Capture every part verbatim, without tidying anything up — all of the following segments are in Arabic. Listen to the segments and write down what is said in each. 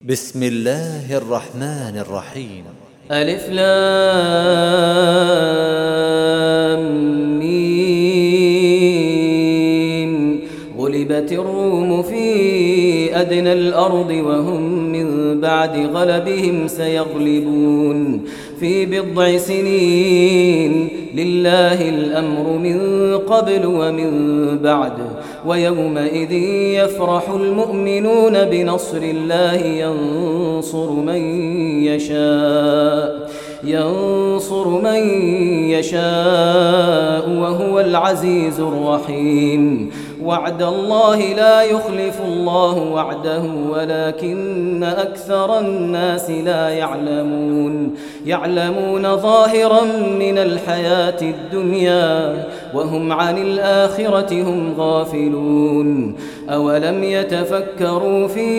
بسم الله الرحمن الرحيم. ألف لام ميم. غلبت الروم في أدنى الأرض وهم من بعد غلبهم سيغلبون في بضع سنين. لله الأمر من قبل ومن بعد، ويومئذ يفرح المؤمنون بنصر الله ينصر من يشاء ينصر من يشاء وهو العزيز الرحيم. وعد الله لا يخلف الله وعده ولكن أكثر الناس لا يعلمون يعلمون ظاهرا من الحياة الدنيا وهم عن الآخرة هم غافلون. أولم يتفكروا في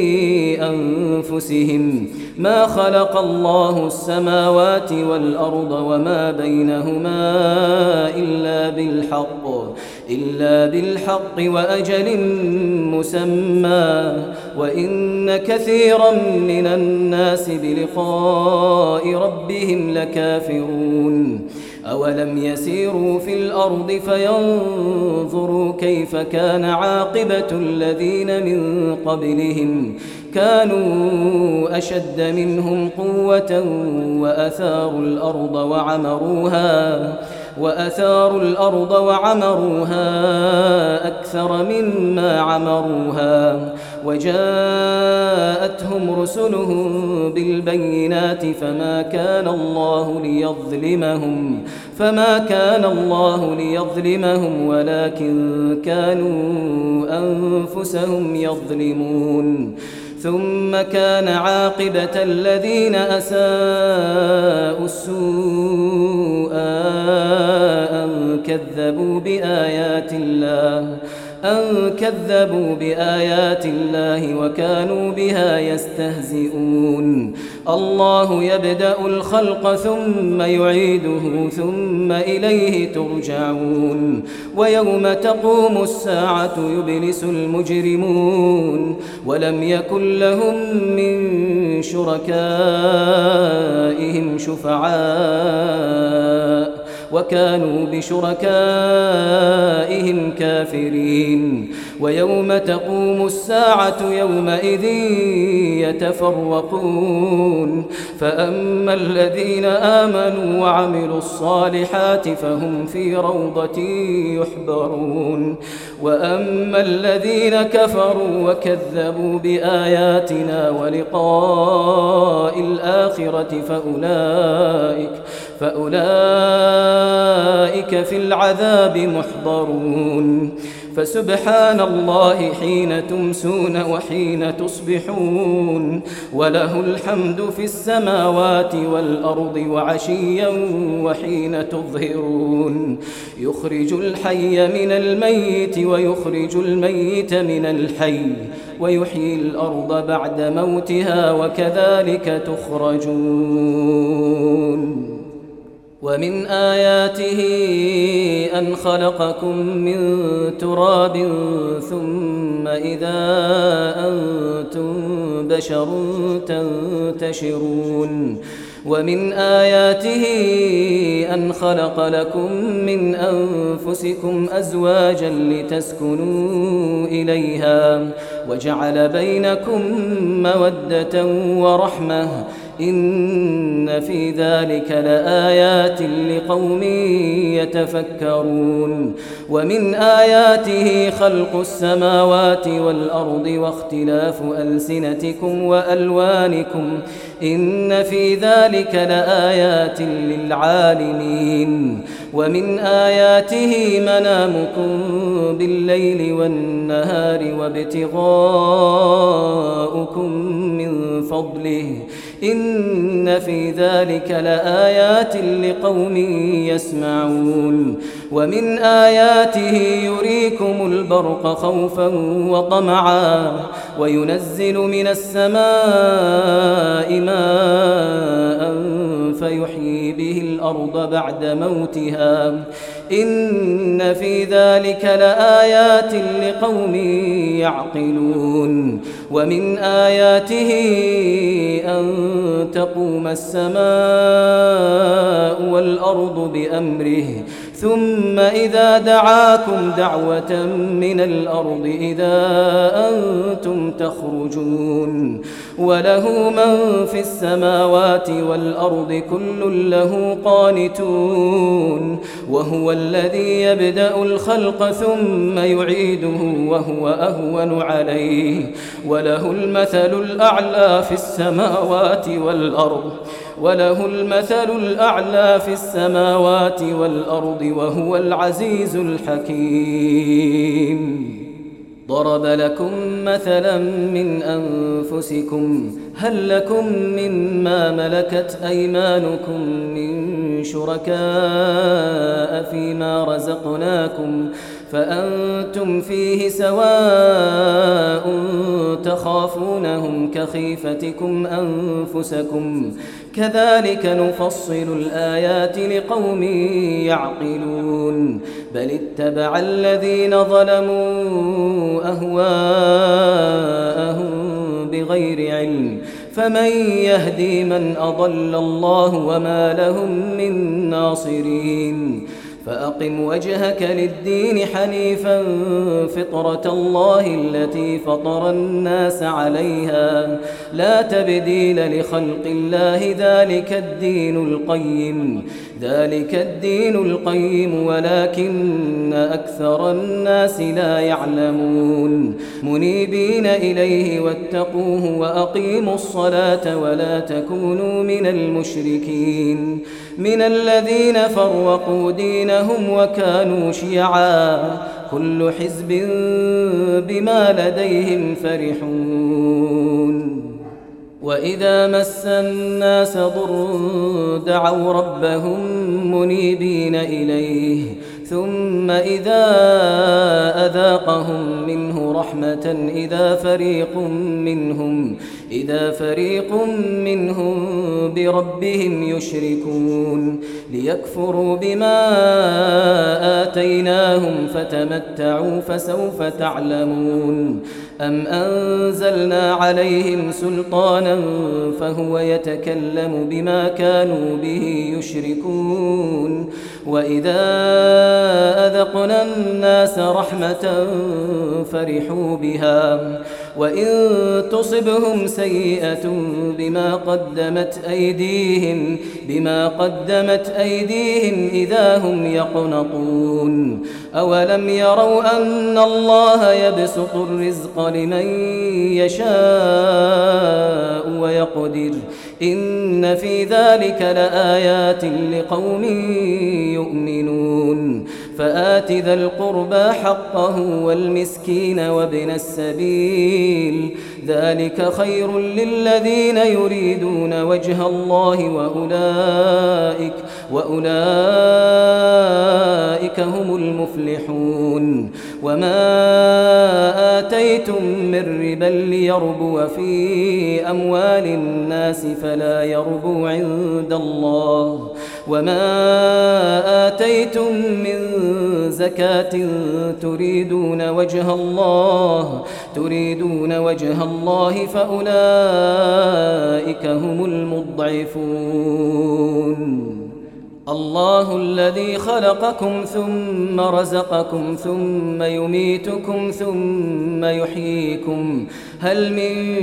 أنفسهم ما خلق الله السماوات والأرض وما بينهما إلا بالحق إلا بالحق وأجل مسمى، وإن كثيرا من الناس بلقاء ربهم لكافرون. أولم يسيروا في الأرض فينظروا كيف كان عاقبة الذين من قبلهم كانوا أشد منهم قوة وأثاروا الأرض وعمروها وأثاروا الأرض وعمروها أكثر مما عمروها، وجاءتهم رسلهم بالبينات فما كان الله ليظلمهم فما كان الله ليظلمهم ولكن كانوا أنفسهم يظلمون. ثم كان عاقبة الذين أساءوا السوء أن كذبوا بآيات الله أن كذبوا بآيات الله وكانوا بها يستهزئون. الله يبدأ الخلق ثم يعيده ثم إليه ترجعون. ويوم تقوم الساعة يبلس المجرمون ولم يكن لهم من شركائهم شفعاء وكانوا بشركائهم كافرين. ويوم تقوم الساعة يومئذ يتفرقون، فأما الذين آمنوا وعملوا الصالحات فهم في روضة يحبرون، وأما الذين كفروا وكذبوا بآياتنا ولقاء الآخرة فأولئك فأولئك في العذاب محضرون. فسبحان الله حين تمسون وحين تصبحون، وله الحمد في السماوات والأرض وعشيا وحين تظهرون. يخرج الحي من الميت ويخرج الميت من الحي ويحيي الأرض بعد موتها وكذلك تخرجون. ومن آياته أن خلقكم من تراب ثم إذا أنتم بشر تنتشرون. ومن آياته أن خلق لكم من أنفسكم أزواجا لتسكنوا إليها وجعل بينكم مودة ورحمة إن في ذلك لآيات لقوم يتفكرون. ومن آياته خلق السماوات والأرض واختلاف ألسنتكم وألوانكم إن في ذلك لآيات للعالمين. ومن آياته منامكم بالليل والنهار وابتغاؤكم من فضله إن في ذلك لآيات لقوم يسمعون. ومن آياته يريكم البرق خوفا وطمعا وينزل من السماء ماء فيحيي به الأرض بعد موتها إن في ذلك لآيات لقوم يعقلون ومن آياته أن تقوم السماء والأرض بأمره ثم إذا دعاكم دعوة من الأرض إذا أنتم تخرجون وله من في السماوات والأرض كل له قانتون وهو الذي يبدأ الخلق ثم يعيده وهو أهون عليه وله المثل الأعلى في السماوات والأرض وله المثل الأعلى في السماوات والأرض وهو العزيز الحكيم ضرب لكم مثلا من أنفسكم هل لكم مما ملكت أيمانكم من شركاء فيما رزقناكم فأنتم فيه سواء تخافونهم كخيفتكم أنفسكم كذلك نفصل الآيات لقوم يعقلون بل اتبع الذين ظلموا أهواءهم بغير علم فمن يهدي من أضل الله وما لهم من ناصرين فأقم وجهك للدين حنيفا فطرة الله التي فطر الناس عليها لا تبديل لخلق الله ذلك الدين القيم ذلك الدين القيم ولكن أكثر الناس لا يعلمون منيبين إليه واتقوه وأقيموا الصلاة ولا تكونوا من المشركين من الذين فرقوا دينهم وكانوا شيعا كل حزب بما لديهم فرحون وإذا مس الناس ضر دعوا ربهم منيبين إليه ثم إذا أذاقهم منه رحمة إذا فريق منهم إذا فريق منهم بربهم يشركون ليكفروا بما آتيناهم فتمتعوا فسوف تعلمون أم أنزلنا عليهم سلطانا فهو يتكلم بما كانوا به يشركون وإذا أذقنا الناس رحمة فرحوا بها وإن تصبهم سيئة بما قدمت أيديهم بما قدمت أيديهم إذا هم يقنطون أولم يروا أن الله يبسط الرزق لمن يشاء ويقدر إن في ذلك لآيات لقوم يؤمنون فآت ذا القربى حقه والمسكين وابن السبيل ذلك خير للذين يريدون وجه الله وأولئك وأولئك هم المفلحون وما آتيتم من ربا ليربو في أموال الناس فلا يربو عند الله وما آتيتم من زكاة تريدون وجه الله تريدون وجه الله فأولئك هم المضعفون الله الذي خلقكم ثم رزقكم ثم يميتكم ثم يحييكم هل من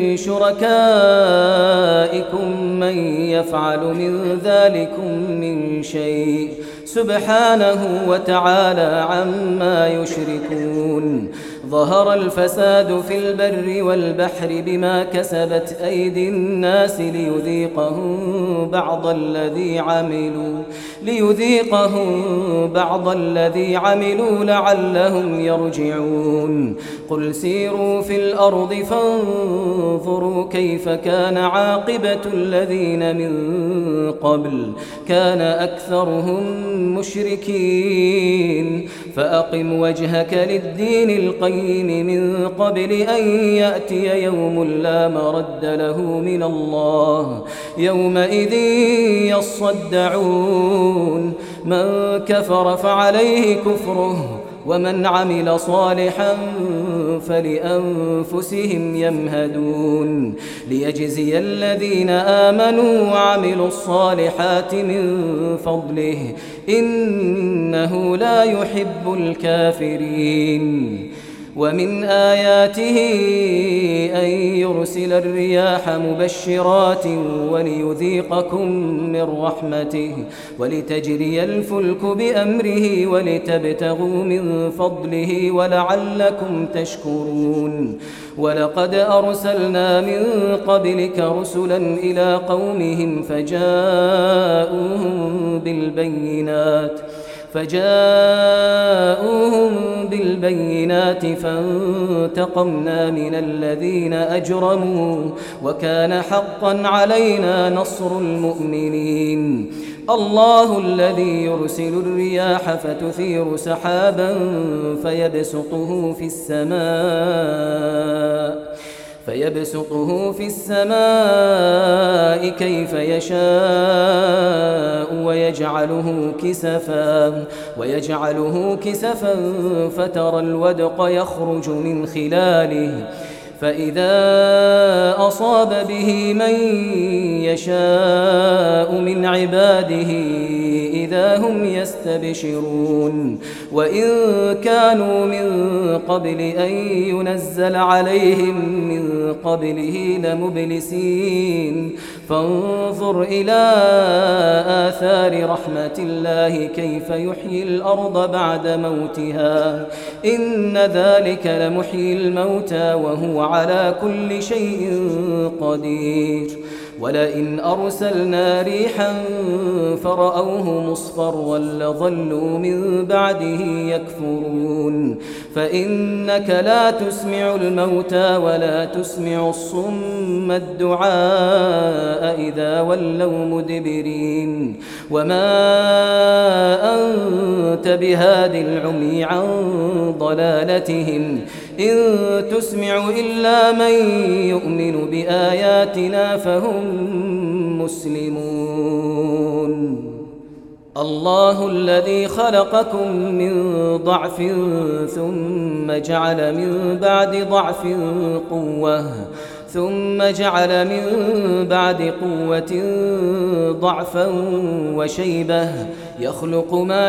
شركائكم من يفعل من ذلكم من شيء سبحانه وتعالى عما يشركون ظهر الفساد في البر والبحر بما كسبت أيدي الناس ليذيقهم بعض الذي عملوا ليذيقهم بعض الذي عملوا لعلهم يرجعون قل سيروا في الأرض فانظروا كيف كان عاقبة الذين من قبل كان أكثرهم مشركين فأقم وجهك للدين القيم من قبل أن يأتي يوم لا مرد له من الله يومئذ يصدعون من كفر فعليه كفره ومن عمل صالحا فلأنفسهم يمهدون ليجزي الذين آمنوا وعملوا الصالحات من فضله إنه لا يحب الكافرين. ومن آياته أن يرسل الرياح مبشرات وليذيقكم من رحمته ولتجري الفلك بأمره ولتبتغوا من فضله ولعلكم تشكرون. ولقد أرسلنا من قبلك رسلا إلى قومهم فجاءوهم بالبينات فجاءوهم بالبينات فانتقمنا من الذين أجرموا وكان حقا علينا نصر المؤمنين. الله الذي يرسل الرياح فتثير سحابا فيبسطه في السماء فيبسطه في السماء كيف يشاء ويجعله كسفا ويجعله كسفا فترى الودق يخرج من خلاله فإذا أصاب به من يشاء من عباده إذا هم يستبشرون. وإن كانوا من قبل أن ينزل عليهم من قبله لمبلسين فانظر إلى آثار رحمة الله كيف يحيي الأرض بعد موتها إن ذلك لمحيي الموتى وهو على كل شيء قدير. ولئن أرسلنا ريحا فرأوه مصفرا لظلوا من بعده يكفرون. فإنك لا تسمع الموتى ولا تسمع الصم الدعاء إذا ولوا مدبرين. وما أنت بهاد العمي عن ضلالتهم إن تسمع إلا من يؤمن بآياتنا فهم مسلمون. الله الذي خلقكم من ضعف ثم جعل من بعد ضعف قوة ثم جعل من بعد قوة ضعفا وشيبة يخلق ما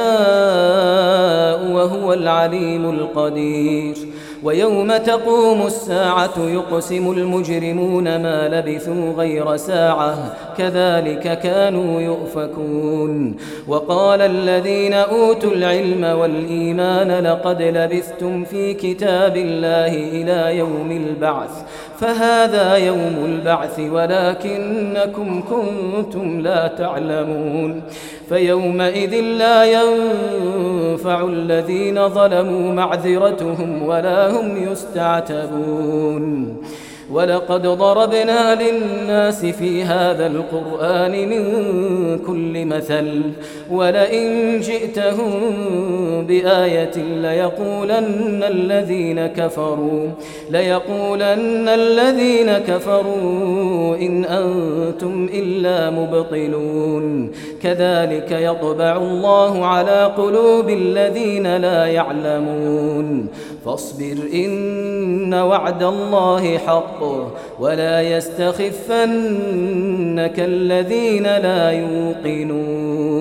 يشاء وهو العليم القدير. ويوم تقوم الساعة يقسم المجرمون ما لبثوا غير ساعة كذلك كانوا يؤفكون. وقال الذين أوتوا العلم والإيمان لقد لبثتم في كتاب الله إلى يوم البعث فهذا يوم البعث ولكنكم كنتم لا تعلمون. فيومئذ لا ينفع الذين ظلموا معذرتهم ولا هم يستعتبون. ولقد ضربنا للناس في هذا القرآن من كل مثل ولئن جئتهم بآية ليقولن الذين كفروا ليقولن الذين كفروا إن أنتم إلا مبطلون. كذلك يطبع الله على قلوب الذين لا يعلمون. فاصبر إن وعد الله حق ولا يستخفنك الذين لا يوقنون.